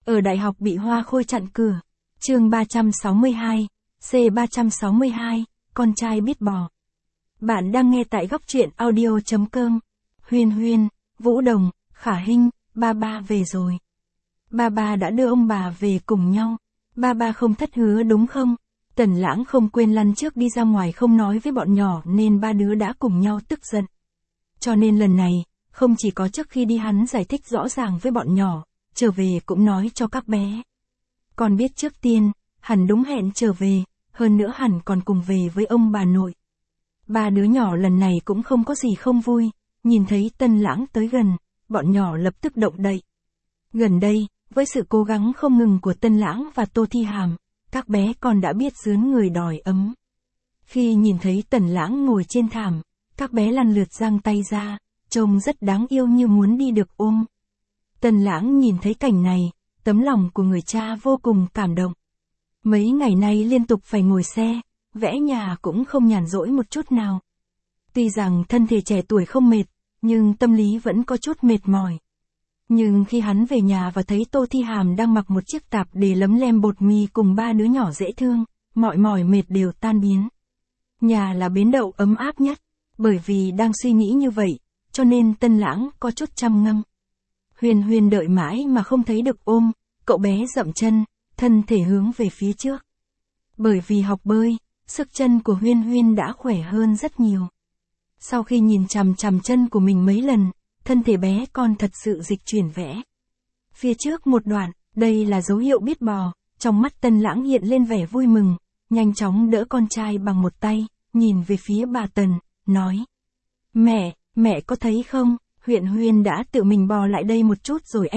Ở đại học bị hoa khôi chặn cửa. Chương 362, C362, con trai biết bò. Bạn đang nghe tại góc truyện audio.com. Huyên Huyên, Vũ Đồng, Khả Hinh, ba ba về rồi. Ba ba đã đưa ông bà về cùng nhau. Ba ba không thất hứa đúng không? Tần Lãng không quên lăn trước đi ra ngoài không nói với bọn nhỏ nên ba đứa đã cùng nhau tức giận. Cho nên lần này, không chỉ có trước khi đi hắn giải thích rõ ràng với bọn nhỏ, trở về cũng nói cho các bé. Con biết trước tiên, hẳn đúng hẹn trở về, hơn nữa hẳn còn cùng về với ông bà nội. Ba đứa nhỏ lần này cũng không có gì không vui, nhìn thấy Tân Lãng tới gần, bọn nhỏ lập tức động đậy. Gần đây, với sự cố gắng không ngừng của Tân Lãng và Tô Thi Hàm, các bé còn đã biết rướn người đòi ấm. Khi nhìn thấy Tần Lãng ngồi trên thảm, các bé lần lượt giang tay ra, trông rất đáng yêu như muốn đi được ôm. Tần Lãng nhìn thấy cảnh này, tấm lòng của người cha vô cùng cảm động. Mấy ngày nay liên tục phải ngồi xe, vẽ nhà cũng không nhàn rỗi một chút nào. Tuy rằng thân thể trẻ tuổi không mệt, nhưng tâm lý vẫn có chút mệt mỏi. Nhưng khi hắn về nhà và thấy Tô Thi Hàm đang mặc một chiếc tạp để lấm lem bột mì cùng ba đứa nhỏ dễ thương, mọi mỏi mệt đều tan biến. Nhà là bến đậu ấm áp nhất, bởi vì đang suy nghĩ như vậy, cho nên Tân Lãng có chút chăm ngâm. Huyên Huyên đợi mãi mà không thấy được ôm, cậu bé dậm chân, thân thể hướng về phía trước. Bởi vì học bơi, sức chân của Huyên Huyên đã khỏe hơn rất nhiều. Sau khi nhìn chằm chằm chân của mình mấy lần, thân thể bé con thật sự dịch chuyển vẽ. Phía trước một đoạn, đây là dấu hiệu biết bò, trong mắt Tân Lãng hiện lên vẻ vui mừng, nhanh chóng đỡ con trai bằng một tay, nhìn về phía bà Tần, nói. Mẹ có thấy không, Huyên Huyên đã tự mình bò lại đây một chút rồi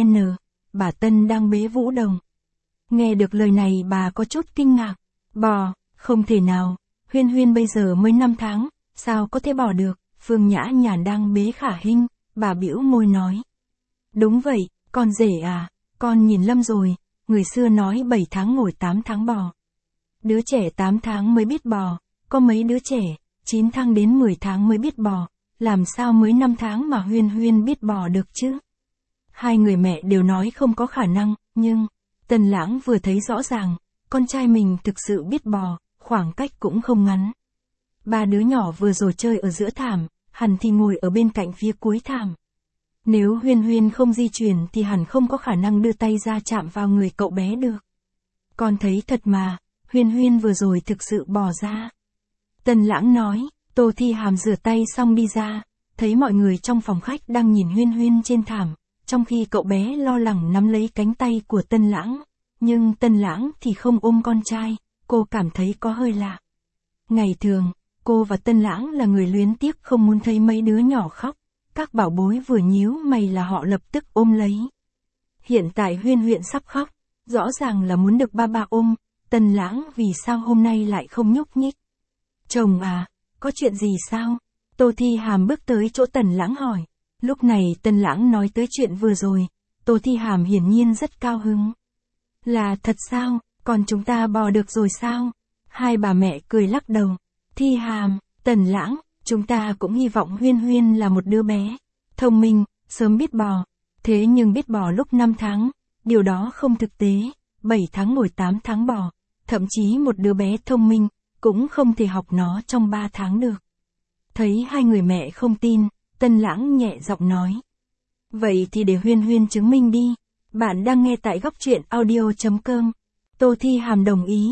bà Tân đang bế Vũ Đồng. Nghe được lời này bà có chút kinh ngạc, bò, không thể nào, Huyên Huyên bây giờ mới 5 tháng, sao có thể bò được, Phương Nhã Nhàn đang bế Khả Hinh, bà bĩu môi nói. Đúng vậy, con rể à, con nhìn lầm rồi, người xưa nói 7 tháng ngồi 8 tháng bò. Đứa trẻ 8 tháng mới biết bò, có mấy đứa trẻ, 9 tháng đến 10 tháng mới biết bò, làm sao mới 5 tháng mà Huyên Huyên biết bò được chứ? Hai người mẹ đều nói không có khả năng, nhưng, Tần Lãng vừa thấy rõ ràng, con trai mình thực sự biết bò, khoảng cách cũng không ngắn. Ba đứa nhỏ vừa rồi chơi ở giữa thảm, hẳn thì ngồi ở bên cạnh phía cuối thảm. Nếu Huyên Huyên không di chuyển thì hẳn không có khả năng đưa tay ra chạm vào người cậu bé được. Con thấy thật mà, Huyên Huyên vừa rồi thực sự bò ra. Tần Lãng nói, Tô Thi Hàm rửa tay xong đi ra, thấy mọi người trong phòng khách đang nhìn Huyên Huyên trên thảm, trong khi cậu bé lo lắng nắm lấy cánh tay của Tân Lãng. Nhưng Tân Lãng thì không ôm con trai, cô cảm thấy có hơi lạ. Ngày thường, cô và Tân Lãng là người luyến tiếc không muốn thấy mấy đứa nhỏ khóc, các bảo bối vừa nhíu mày là họ lập tức ôm lấy. Hiện tại Huyên Huyên sắp khóc, rõ ràng là muốn được ba ba ôm, Tân Lãng vì sao hôm nay lại không nhúc nhích. Chồng à, có chuyện gì sao? Tô Thi Hàm bước tới chỗ Tần Lãng hỏi. Lúc này Tân Lãng nói tới chuyện vừa rồi, Tô Thi Hàm hiển nhiên rất cao hứng. Là thật sao, còn chúng ta bò được rồi sao? Hai bà mẹ cười lắc đầu. Thi Hàm, Tần Lãng, chúng ta cũng hy vọng Huyên Huyên là một đứa bé thông minh, sớm biết bò. Thế nhưng biết bò lúc 5 tháng, điều đó không thực tế, 7 tháng ngồi 8 tháng bò, thậm chí một đứa bé thông minh, cũng không thể học nó trong 3 tháng được. Thấy hai người mẹ không tin, Tân Lãng nhẹ giọng nói. Vậy thì để Huyên Huyên chứng minh đi. Bạn đang nghe tại góc truyện audio.com. Tô Thi Hàm đồng ý.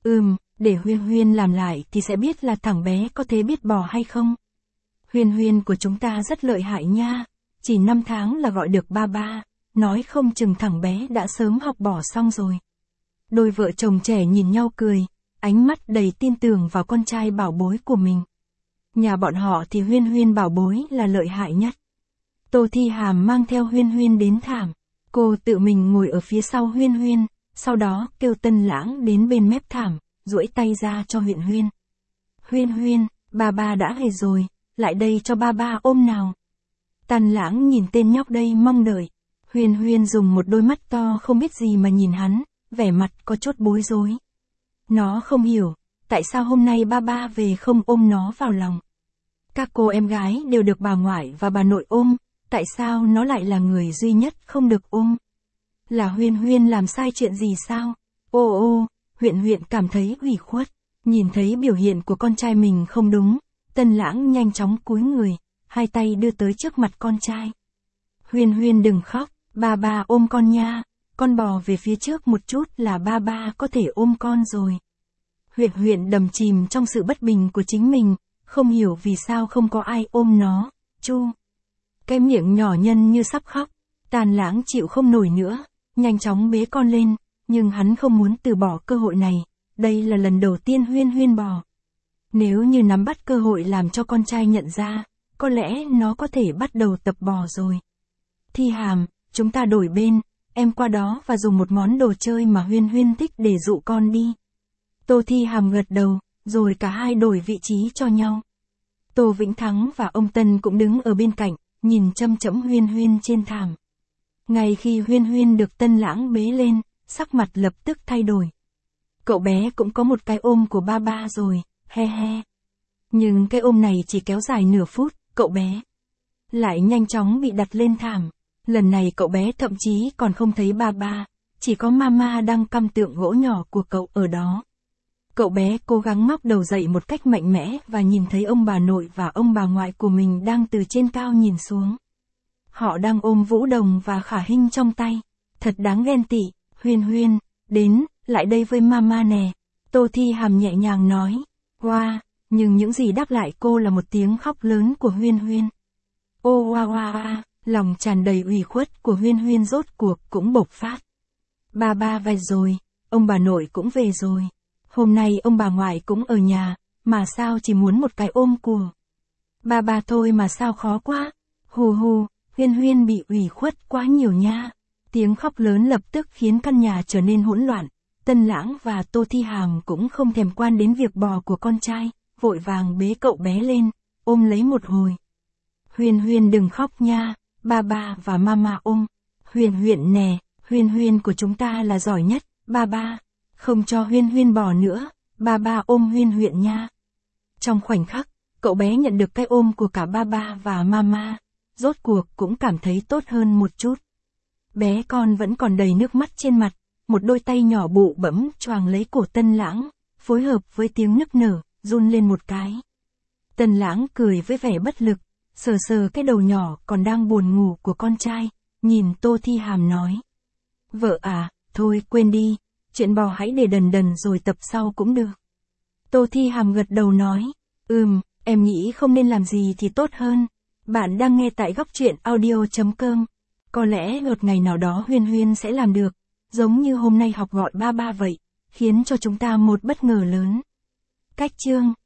Để Huyên Huyên làm lại thì sẽ biết là thằng bé có thể biết bò hay không. Huyên Huyên của chúng ta rất lợi hại nha. Chỉ 5 tháng là gọi được ba ba. Nói không chừng thằng bé đã sớm học bò xong rồi. Đôi vợ chồng trẻ nhìn nhau cười, ánh mắt đầy tin tưởng vào con trai bảo bối của mình. Nhà bọn họ thì Huyên Huyên bảo bối là lợi hại nhất. Tô Thi Hàm mang theo Huyên Huyên đến thảm. Cô tự mình ngồi ở phía sau Huyên Huyên, sau đó kêu Tân Lãng đến bên mép thảm, duỗi tay ra cho Huyên Huyên. Huyên Huyên, ba ba đã về rồi, lại đây cho ba ba ôm nào. Tân Lãng nhìn tên nhóc đây mong đợi. Huyên Huyên dùng một đôi mắt to không biết gì mà nhìn hắn, vẻ mặt có chút bối rối. Nó không hiểu, tại sao hôm nay ba ba về không ôm nó vào lòng. Các cô em gái đều được bà ngoại và bà nội ôm, tại sao nó lại là người duy nhất không được ôm? Là Huyên Huyên làm sai chuyện gì sao? Ô ô, Huyên Huyên cảm thấy ủy khuất. Nhìn thấy biểu hiện của con trai mình không đúng, Tân Lãng nhanh chóng cúi người, hai tay đưa tới trước mặt con trai. Huyên Huyên đừng khóc, ba ba ôm con nha, con bò về phía trước một chút là ba ba có thể ôm con rồi. Huyên Huyên đầm chìm trong sự bất bình của chính mình, không hiểu vì sao không có ai ôm nó, chu. Cái miệng nhỏ nhân như sắp khóc, Tân Lãng chịu không nổi nữa, nhanh chóng bế con lên, nhưng hắn không muốn từ bỏ cơ hội này, đây là lần đầu tiên Huyên Huyên bò. Nếu như nắm bắt cơ hội làm cho con trai nhận ra, có lẽ nó có thể bắt đầu tập bò rồi. Thi Hàm, chúng ta đổi bên, em qua đó và dùng một món đồ chơi mà Huyên Huyên thích để dụ con đi. Tô Thi Hàm gật đầu, rồi cả hai đổi vị trí cho nhau. Tô Vĩnh Thắng và ông Tân cũng đứng ở bên cạnh, nhìn chăm chăm Huyên Huyên trên thảm. Ngay khi Huyên Huyên được Tân Lãng bế lên, sắc mặt lập tức thay đổi. Cậu bé cũng có một cái ôm của ba ba rồi, he he. Nhưng cái ôm này chỉ kéo dài nửa phút, cậu bé lại nhanh chóng bị đặt lên thảm. Lần này cậu bé thậm chí còn không thấy ba ba, chỉ có mama đang căm tượng gỗ nhỏ của cậu ở đó. Cậu bé cố gắng ngóc đầu dậy một cách mạnh mẽ và nhìn thấy ông bà nội và ông bà ngoại của mình đang từ trên cao nhìn xuống. Họ đang ôm Vũ Đồng và Khả Hinh trong tay. Thật đáng ghen tị, Huyên Huyên, đến, lại đây với mama nè. Tô Thi Hàm nhẹ nhàng nói. Wow, nhưng những gì đáp lại cô là một tiếng khóc lớn của Huyên Huyên. Ô wow wow, lòng tràn đầy ủy khuất của Huyên Huyên rốt cuộc cũng bộc phát. Ba ba về rồi, ông bà nội cũng về rồi. Hôm nay ông bà ngoại cũng ở nhà, mà sao chỉ muốn một cái ôm của ba ba thôi mà sao khó quá. Hù hù, Huyên Huyên bị ủy khuất quá nhiều nha. Tiếng khóc lớn lập tức khiến căn nhà trở nên hỗn loạn. Tân Lãng và Tô Thi Hàm cũng không thèm quan đến việc bò của con trai, vội vàng bế cậu bé lên, ôm lấy một hồi. Huyên Huyên đừng khóc nha, ba ba và mama ôm. Huyên Huyên nè, Huyên Huyên của chúng ta là giỏi nhất, ba ba. Không cho Huyên Huyên bò nữa, ba ba ôm Huyên Huyên nha. Trong khoảnh khắc, cậu bé nhận được cái ôm của cả ba ba và mama, rốt cuộc cũng cảm thấy tốt hơn một chút. Bé con vẫn còn đầy nước mắt trên mặt, một đôi tay nhỏ bụ bẫm choàng lấy cổ Tân Lãng, phối hợp với tiếng nức nở, run lên một cái. Tân Lãng cười với vẻ bất lực, sờ sờ cái đầu nhỏ còn đang buồn ngủ của con trai, nhìn Tô Thi Hàm nói. Vợ à, thôi quên đi, chuyện bò hãy để đần đần rồi tập sau cũng được. Tô Thi Hàm gật đầu nói, em nghĩ không nên làm gì thì tốt hơn. Bạn đang nghe tại Góc Truyện Audio.com. Có lẽ một ngày nào đó Huyên Huyên sẽ làm được, giống như hôm nay học gọi ba ba vậy, khiến cho chúng ta một bất ngờ lớn. Cách chương